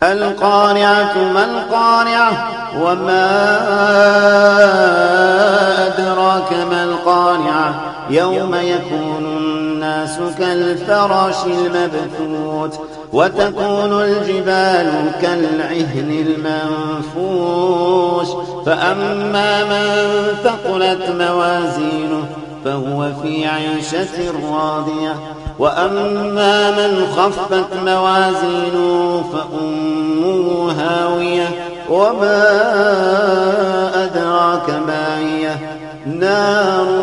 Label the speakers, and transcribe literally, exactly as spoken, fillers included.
Speaker 1: القارعة ما القارعة وما أدراك ما القارعة يوم يكون الناس كالفراش المبثوث وتكون الجبال كالعهن المنفوش فأما من ثقلت موازينه فهو في عيشة راضية وأما من خفت موازينه فأمه هاوية وما أدراك ما هي نار